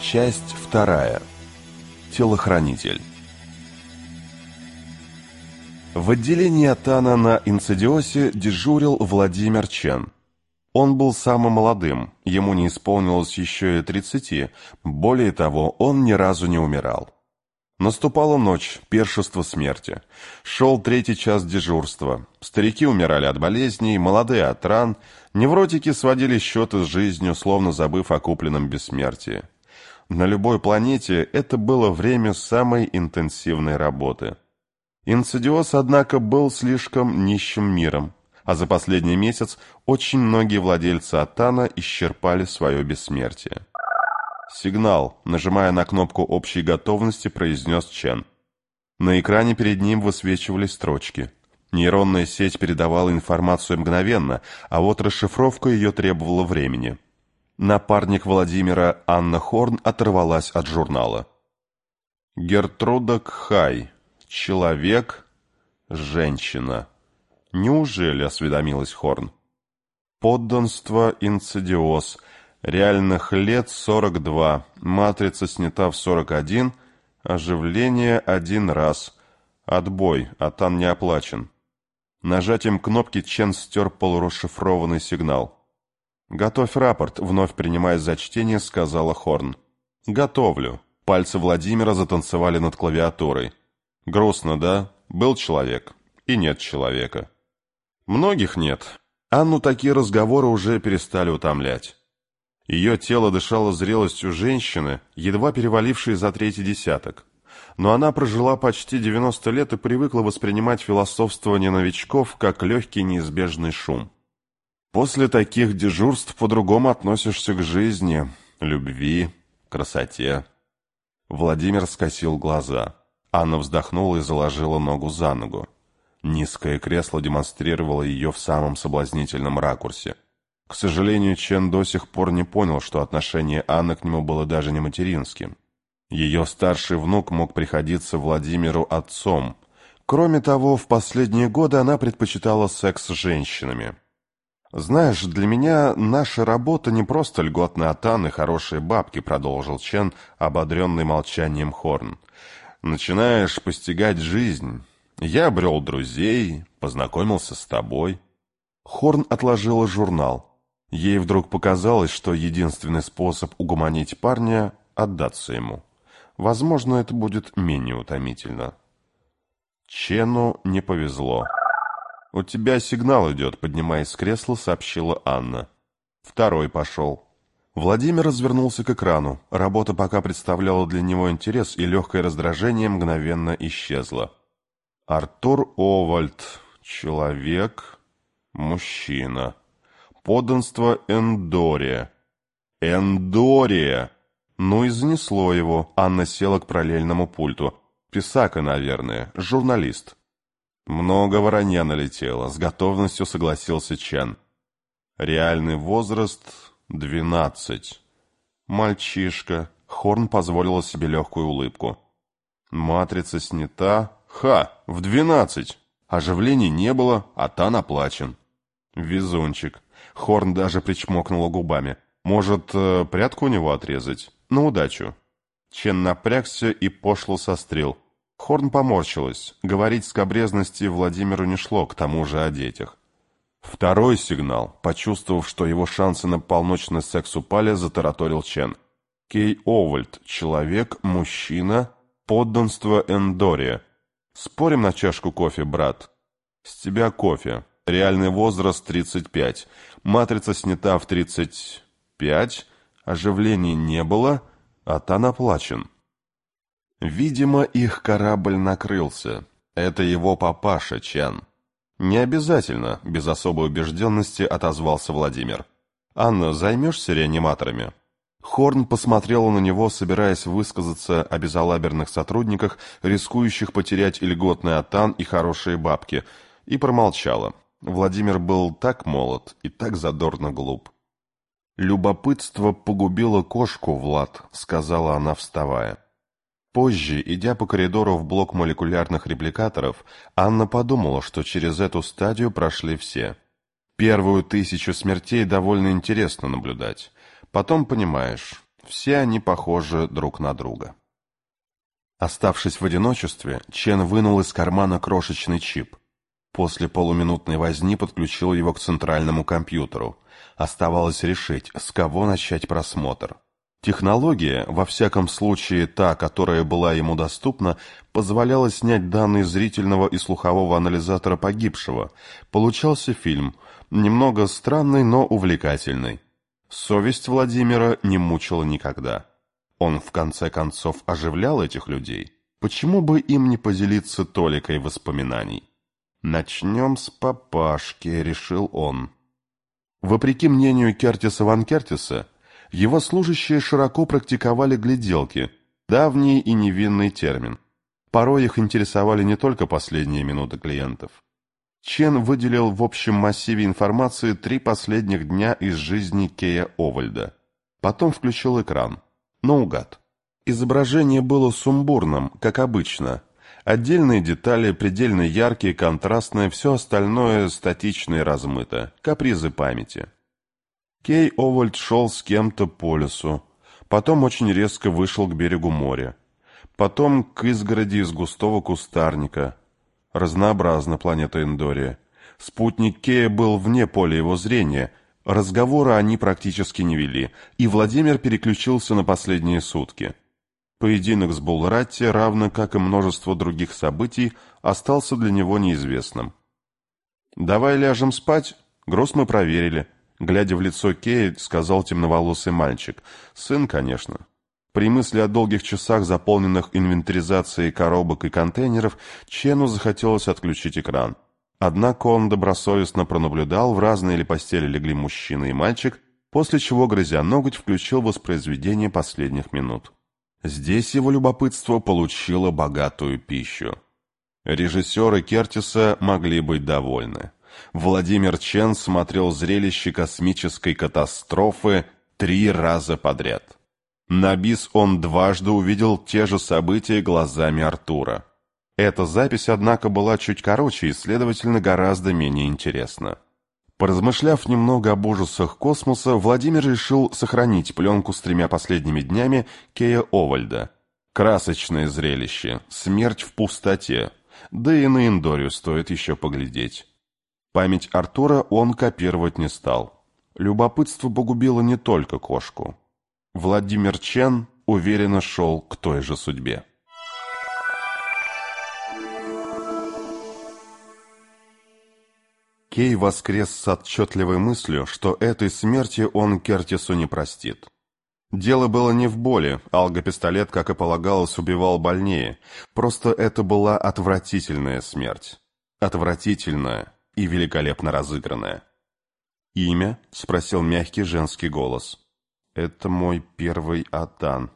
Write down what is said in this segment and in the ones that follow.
Часть 2. Телохранитель. В отделении Атана на Инцидиосе дежурил Владимир Чен. Он был самым молодым, ему не исполнилось еще и 30, более того, он ни разу не умирал. Наступала ночь, пиршество смерти. Шел 3-й час дежурства. Старики умирали от болезней, молодые от ран, невротики сводили счеты с жизнью, словно забыв о купленном бессмертии. На любой планете это было время самой интенсивной работы. Инцидиос, однако, был слишком нищим миром, а за последний месяц очень многие владельцы Атана исчерпали свое бессмертие. «Сигнал», нажимая на кнопку общей готовности, произнес Чен. На экране перед ним высвечивались строчки. Нейронная сеть передавала информацию мгновенно, а вот расшифровка ее требовала времени. Напарник Владимира Анна Хорн оторвалась от журнала. Гертруда Кхай. Человек. Женщина. Неужели, осведомилась Хорн? Подданство Инцидиос. Реальных лет 42. Матрица снята в 41. Оживление 1 раз. Отбой. Атан не оплачен. Нажатием кнопки Чен стер полурасшифрованный сигнал. «Готовь рапорт», — вновь принимаясь за чтение, сказала Хорн. «Готовлю». Пальцы Владимира затанцевали над клавиатурой. «Грустно, да? Был человек. И нет человека». «Многих нет. Анну такие разговоры уже перестали утомлять». Ее тело дышало зрелостью женщины, едва перевалившей за 3-й десяток. Но она прожила почти 90 лет и привыкла воспринимать философствование новичков как легкий неизбежный шум. После таких дежурств по-другому относишься к жизни, любви, красоте. Владимир скосил глаза. Анна вздохнула и заложила ногу за ногу. Низкое кресло демонстрировало ее в самом соблазнительном ракурсе. К сожалению, Чен до сих пор не понял, что отношение Анны к нему было даже не материнским. Ее старший внук мог приходиться Владимиру отцом. Кроме того, в последние годы она предпочитала секс с женщинами. «Знаешь, для меня наша работа не просто льготный Атан и хорошие бабки», — продолжил Чен, ободренный молчанием Хорн. «Начинаешь постигать жизнь. Я обрел друзей, познакомился с тобой». Хорн отложила журнал. Ей вдруг показалось, что единственный способ угомонить парня — отдаться ему. Возможно, это будет менее утомительно. Чену не повезло. «У тебя сигнал идет», — поднимаясь с кресла, сообщила Анна. Второй пошел. Владимир развернулся к экрану. Работа пока представляла для него интерес, и легкое раздражение мгновенно исчезло. Артур Овальд. Человек. Мужчина. Подданство Эндория. Эндория! Ну и занесло его. Анна села к параллельному пульту. Писака, наверное. Журналист. Много воронья налетело, с готовностью согласился Чен. Реальный возраст 12. Мальчишка. Хорн позволила себе легкую улыбку. Матрица снята. В 12. Оживлений не было, а Тан оплачен. Везунчик. Хорн даже причмокнула губами. Может, прядку у него отрезать? На удачу. Чен напрягся и пошло сострил. Хорн поморщилась. Говорить скабрезности Владимиру не шло, к тому же о детях. Второй сигнал, почувствовав, что его шансы на полночный секс упали, затараторил Чен. Кей Овальд. Человек, мужчина, подданство Эндория. Спорим на чашку кофе, брат? С тебя кофе. Реальный возраст 35. Матрица снята в 35. Оживлений не было, а Тан оплачен. Видимо, их корабль накрылся. Это его папаша, Чен. Не обязательно, без особой убежденности отозвался Владимир. Анна, займешься реаниматорами? Хорн посмотрела на него, собираясь высказаться о безалаберных сотрудниках, рискующих потерять и льготный Атан, и хорошие бабки, и промолчала. Владимир был так молод и так задорно глуп. «Любопытство погубило кошку, Влад», — сказала она, вставая. Позже, идя по коридору в блок молекулярных репликаторов, Анна подумала, что через эту стадию прошли все. Первую 1000 смертей довольно интересно наблюдать. Потом понимаешь, Все они похожи друг на друга. Оставшись в одиночестве, Чен вынул из кармана крошечный чип. После полуминутной возни подключил его к центральному компьютеру. Оставалось решить, с кого начать просмотр. Технология, во всяком случае та, которая была ему доступна, позволяла снять данные зрительного и слухового анализатора погибшего. Получался фильм, немного странный, но увлекательный. Совесть Владимира не мучила никогда. Он, в конце концов, оживлял этих людей. Почему бы им не поделиться толикой воспоминаний? «Начнем с папашки», — решил он. Вопреки мнению Кертиса ван Кертиса, его служащие широко практиковали гляделки, давний и невинный термин. Порой их интересовали не только последние минуты клиентов. Чен выделил в общем массиве информации 3 последних дня из жизни Кея Овальда. Потом включил экран. Наугад. Изображение было сумбурным, как обычно. Отдельные детали предельно яркие, контрастные, все остальное статично и размыто. Капризы памяти. Кей Овальд шел с кем-то по лесу. Потом очень резко вышел к берегу моря. Потом к изгороди из густого кустарника. Разнообразна планета Эндория. Спутник Кея был вне поля его зрения. Разговора они практически не вели, и Владимир переключился на последние сутки. Поединок с Булратти, равно как и множество других событий, остался для него неизвестным. «Давай ляжем спать. Груз мы проверили», — глядя в лицо Кея, сказал темноволосый мальчик. «Сын, конечно». При мысли о долгих часах, заполненных инвентаризацией коробок и контейнеров, Чену захотелось отключить экран. Однако он добросовестно пронаблюдал, в разные ли постели легли мужчина и мальчик, после чего, грызя ноготь, включил воспроизведение последних минут. Здесь его любопытство получило богатую пищу. Режиссеры Кертиса могли быть довольны. Владимир Чен смотрел зрелище космической катастрофы 3 раза подряд. На бис он дважды увидел те же события глазами Артура. Эта запись, однако, была чуть короче и, следовательно, гораздо менее интересна. Поразмышляв немного об ужасах космоса, Владимир решил сохранить пленку с 3 последними днями Кея Овальда. Красочное зрелище, смерть в пустоте, да и на Эндорию стоит еще поглядеть. Память Артура он копировать не стал. Любопытство погубило не только кошку. Владимир Чен уверенно шел к той же судьбе. Кей воскрес с отчетливой мыслью, что этой смерти он Кертису не простит. Дело было не в боли, алгопистолет, как и полагалось, убивал больнее, просто это была отвратительная смерть. Отвратительная и великолепно разыгранная. «Имя?» — спросил мягкий женский голос. «Это мой первый Атан».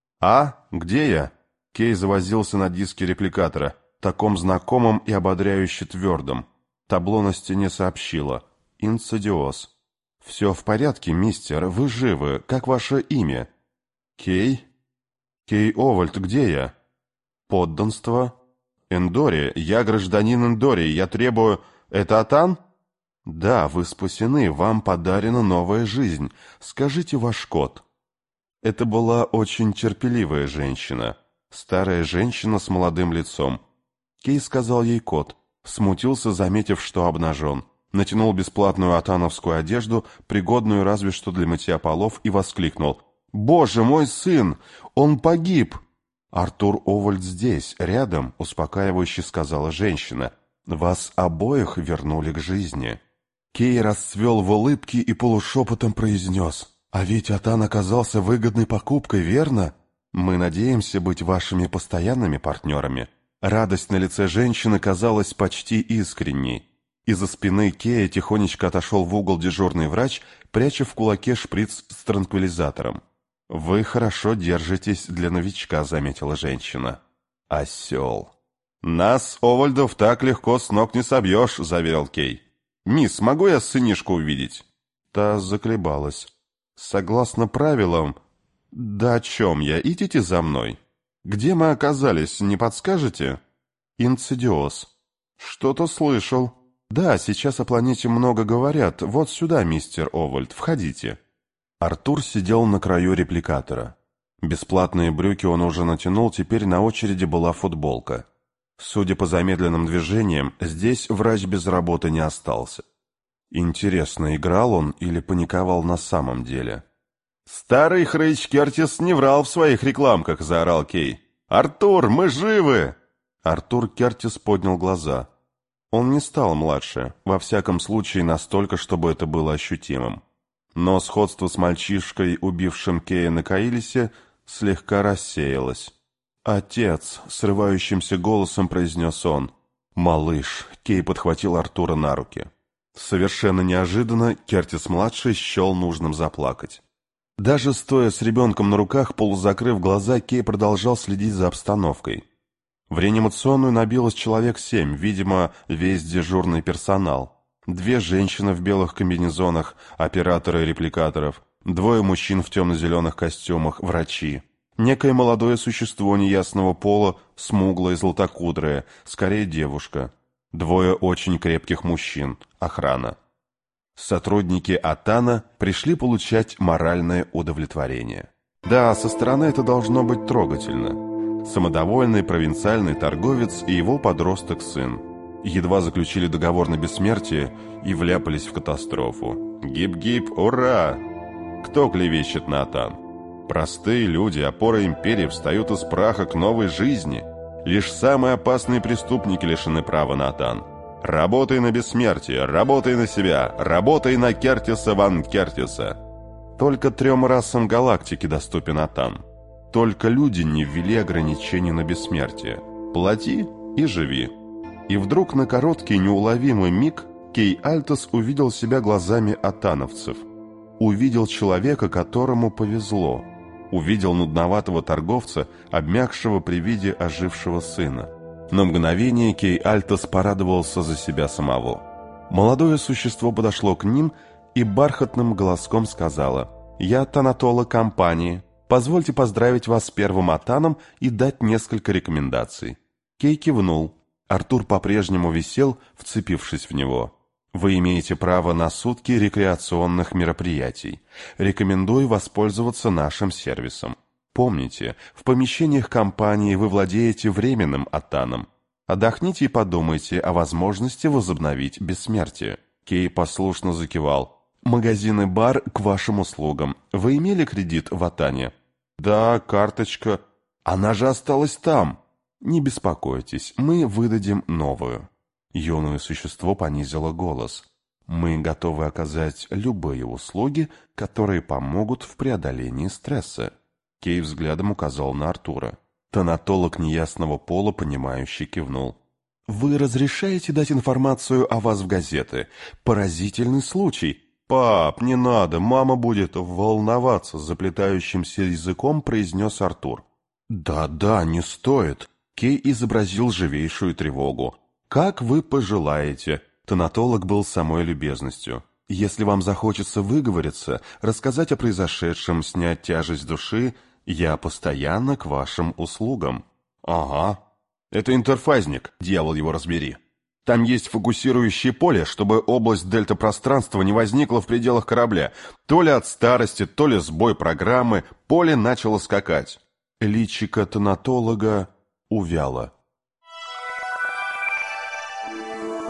«А? Где я?» Кей завозился на диске репликатора, таком знакомом и ободряюще твердом. Табло на стене сообщило. «Инцидиоз». «Все в порядке, мистер, вы живы. Как ваше имя?» «Кей?» «Кей Овальд, где я?» «Подданство?» «Эндория. Я гражданин Эндории. Я требую...» «Это Атан?» «Да, вы спасены. Вам подарена новая жизнь. Скажите ваш код». Это была очень терпеливая женщина. Старая женщина с молодым лицом. Кей сказал ей код. Смутился, заметив, что обнажен. Натянул бесплатную атановскую одежду, пригодную разве что для мытья полов, и воскликнул. «Боже, мой сын! Он погиб!» «Артур Овальд здесь, рядом», — успокаивающе сказала женщина. «Вас обоих вернули к жизни». Кей расцвел в улыбке и полушепотом произнес. «А ведь Атан оказался выгодной покупкой, верно? Мы надеемся быть вашими постоянными партнерами». Радость на лице женщины казалась почти искренней. Из-за спины Кея тихонечко отошел в угол дежурный врач, пряча в кулаке шприц с транквилизатором. «Вы хорошо держитесь для новичка», — заметила женщина. «Осел». «Нас, Овальдов, так легко с ног не собьешь», — заверил Кей. «Мисс, могу я сынишку увидеть?» Та заколебалась. «Согласно правилам...» «Да о чем я? Идите за мной». «Где мы оказались, не подскажете?» «Инцидиоз». «Что-то слышал». «Да, сейчас о планете много говорят. Вот сюда, мистер Овальд, входите». Артур сидел на краю репликатора. Бесплатные брюки он уже натянул, теперь на очереди была футболка. Судя по замедленным движениям, здесь врач без работы не остался. Интересно, играл он или паниковал на самом деле? «Старый хрыч Кертис не врал в своих рекламках!» — заорал Кей. «Артур, мы живы!» Артур Кертис поднял глаза. Он не стал младше, во всяком случае настолько, чтобы это было ощутимым. Но сходство с мальчишкой, убившим Кея на Каилисе, слегка рассеялось. «Отец!» — срывающимся голосом произнес он. «Малыш!» — Кей подхватил Артура на руки. Совершенно неожиданно Кертис-младший счел нужным заплакать. Даже стоя с ребенком на руках, полузакрыв глаза, Кей продолжал следить за обстановкой. В реанимационную набилось человек 7, видимо, весь дежурный персонал. 2 женщины в белых комбинезонах, операторы репликаторов, 2 мужчин в темно-зеленых костюмах, врачи. Некое молодое существо неясного пола, смуглое, златокудрое, скорее девушка. 2 очень крепких мужчин, охрана. Сотрудники Атана пришли получать моральное удовлетворение. Да, со стороны это должно быть трогательно. Самодовольный провинциальный торговец и его подросток-сын едва заключили договор на бессмертие и вляпались в катастрофу. Гип-гип, ура! Кто клевещет на Атан? Простые люди, опора империи, встают из праха к новой жизни. Лишь самые опасные преступники лишены права на Атан. Работай на бессмертие, работай на себя, работай на Кертиса ван Кертиса. Только 3 расам галактики доступен Атан. Только люди не ввели ограничений на бессмертие. Плати и живи. И вдруг на короткий неуловимый миг Кей Альтос увидел себя глазами атановцев. Увидел человека, которому повезло. Увидел нудноватого торговца, обмякшего при виде ожившего сына. На мгновение Кей Альтос порадовался за себя самого. Молодое существо подошло к ним и бархатным голоском сказала: «Я танатолог компании. Позвольте поздравить вас с первым атаном и дать несколько рекомендаций». Кей кивнул. Артур по-прежнему висел, вцепившись в него. «Вы имеете право на сутки рекреационных мероприятий. Рекомендую воспользоваться нашим сервисом. Помните, в помещениях компании вы владеете временным атаном. Отдохните и подумайте о возможности возобновить бессмертие». Кей послушно закивал. «Магазин и бар к вашим услугам. Вы имели кредит в атане?» «Да, карточка. Она же осталась там». «Не беспокойтесь, мы выдадим новую». Юное существо понизило голос. «Мы готовы оказать любые услуги, которые помогут в преодолении стресса». Кей взглядом указал на Артура. Танатолог неясного пола, понимающе кивнул. «Вы разрешаете дать информацию о вас в газеты? Поразительный случай». «Пап, не надо, мама будет волноваться», — заплетающимся языком произнес Артур. «Да-да, не стоит». Кей изобразил живейшую тревогу. «Как вы пожелаете». Танатолог был самой любезностью. «Если вам захочется выговориться, рассказать о произошедшем, снять тяжесть души, я постоянно к вашим услугам». «Ага. Это интерфазник, дьявол его разбери. Там есть фокусирующее поле, чтобы область дельта-пространства не возникла в пределах корабля. То ли от старости, то ли сбой программы, поле начало скакать». Личико танатолога увяло.